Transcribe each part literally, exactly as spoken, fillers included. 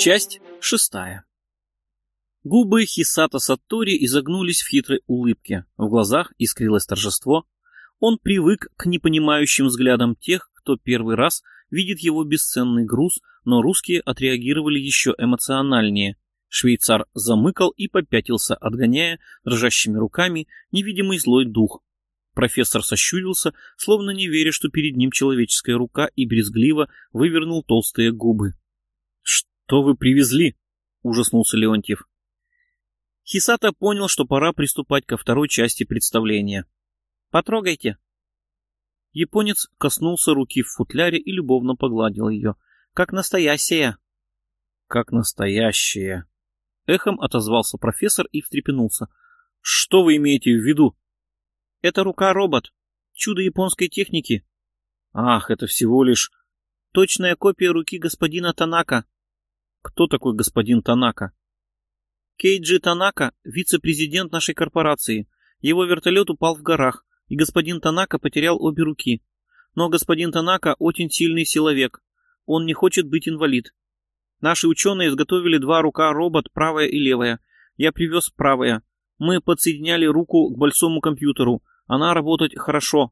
Часть шестая. Губы Хисато Сатори изогнулись в хитрой улыбке, в глазах искрилось торжество. Он привык к непонимающим взглядам тех, кто первый раз видит его бесценный груз, но русские отреагировали еще эмоциональнее. Швейцар замыкал и попятился, отгоняя дрожащими руками невидимый злой дух. Профессор сощурился, словно не веря, что перед ним человеческая рука, и брезгливо вывернул толстые губы. «Что вы привезли?» — ужаснулся Леонтьев. Хисато понял, что пора приступать ко второй части представления. «Потрогайте». Японец коснулся руки в футляре и любовно погладил ее. «Как настоящая». «Как настоящая». Эхом отозвался профессор и встрепенулся. «Что вы имеете в виду?» «Это рука-робот. Чудо японской техники». «Ах, это всего лишь...» «Точная копия руки господина Танака». «Кто такой господин Танака?» «Кейджи Танака, вице-президент нашей корпорации. Его вертолет упал в горах, и господин Танака потерял обе руки. Но господин Танака очень сильный силовик. Он не хочет быть инвалид. Наши ученые изготовили два рука-робот, правая и левая. Я привез правая. Мы подсоединяли руку к большому компьютеру. Она работает хорошо.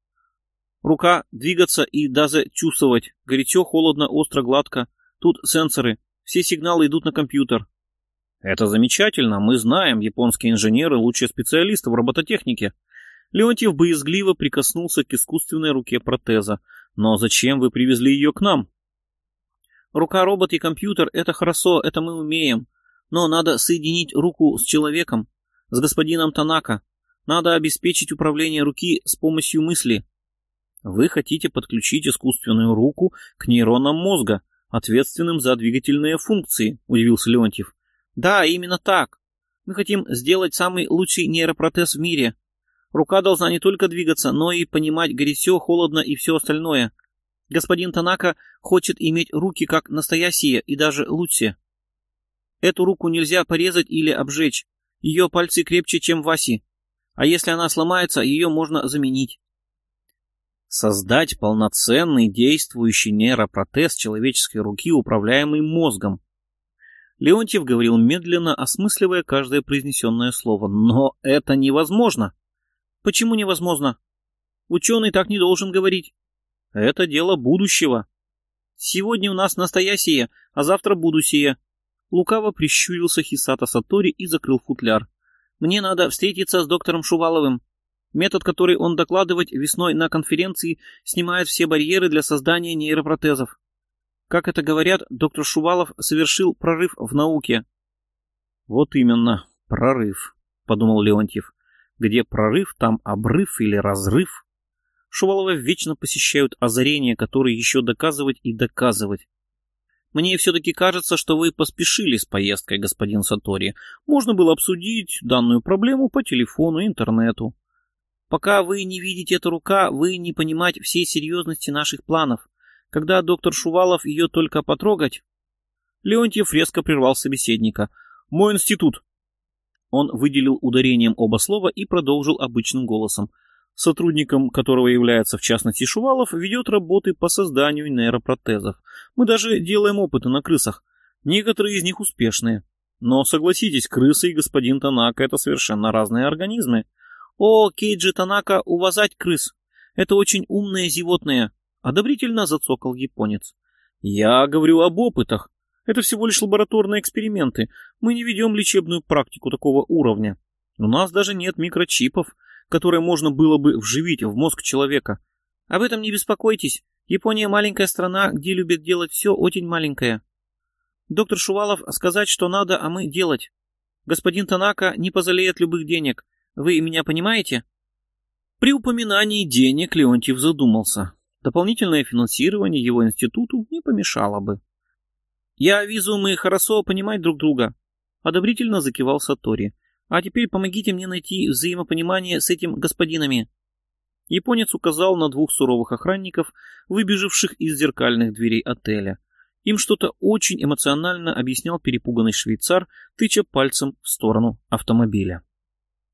Рука двигаться и даже чувствовать. Горячо, холодно, остро, гладко. Тут сенсоры. Все сигналы идут на компьютер». «Это замечательно. Мы знаем, японские инженеры лучшие специалисты в робототехнике». Леонтьев боязгливо прикоснулся к искусственной руке протеза. «Но зачем вы привезли ее к нам?» «Рука-робот и компьютер — это хорошо, это мы умеем. Но надо соединить руку с человеком, с господином Танака. Надо обеспечить управление руки с помощью мысли». «Вы хотите подключить искусственную руку к нейронам мозга, ответственным за двигательные функции», — удивился Леонтьев. «Да, именно так. Мы хотим сделать самый лучший нейропротез в мире. Рука должна не только двигаться, но и понимать горячо, холодно и все остальное. Господин Танака хочет иметь руки как настоящие и даже лучше. Эту руку нельзя порезать или обжечь. Ее пальцы крепче, чем Васи. А если она сломается, ее можно заменить». Создать полноценный действующий нейропротез человеческой руки, управляемый мозгом. Леонтьев говорил медленно, осмысливая каждое произнесенное слово. «Но это невозможно». «Почему невозможно? Ученый так не должен говорить. Это дело будущего. Сегодня у нас настоящее, а завтра будущее». Лукаво прищурился Хисато Сатори и закрыл футляр. «Мне надо встретиться с доктором Шуваловым. Метод, который он докладывает весной на конференции, снимает все барьеры для создания нейропротезов. Как это говорят, доктор Шувалов совершил прорыв в науке». «Вот именно, прорыв», — подумал Леонтьев. «Где прорыв, там обрыв или разрыв». Шувалова вечно посещают озарения, которые еще доказывать и доказывать. «Мне все-таки кажется, что вы поспешили с поездкой, господин Сатори. Можно было обсудить данную проблему по телефону и интернету. Пока вы не видите эту рука, вы не понимаете всей серьезности наших планов. Когда доктор Шувалов ее только потрогать...» Леонтьев резко прервал собеседника. «Мой институт». Он выделил ударением оба слова и продолжил обычным голосом. «Сотрудником которого является, в частности, Шувалов, ведет работы по созданию нейропротезов. Мы даже делаем опыты на крысах. Некоторые из них успешные. Но, согласитесь, крысы и господин Танака — это совершенно разные организмы». «О, Кейджи Танака, уважать крыс! Это очень умные животные!» — одобрительно зацокал японец. «Я говорю об опытах. Это всего лишь лабораторные эксперименты. Мы не ведем лечебную практику такого уровня. У нас даже нет микрочипов, которые можно было бы вживить в мозг человека. Об этом не беспокойтесь. Япония маленькая страна, где любят делать все очень маленькое. Доктор Шувалов сказать, что надо, а мы делать. Господин Танака не пожалеет любых денег. Вы меня понимаете?» При упоминании денег Леонтьев задумался. Дополнительное финансирование его институту не помешало бы. «Я вижу, мы хорошо понимать друг друга», — одобрительно закивал Сатори. «А теперь помогите мне найти взаимопонимание с этим господинами». Японец указал на двух суровых охранников, выбежавших из зеркальных дверей отеля. Им что-то очень эмоционально объяснял перепуганный швейцар, тыча пальцем в сторону автомобиля.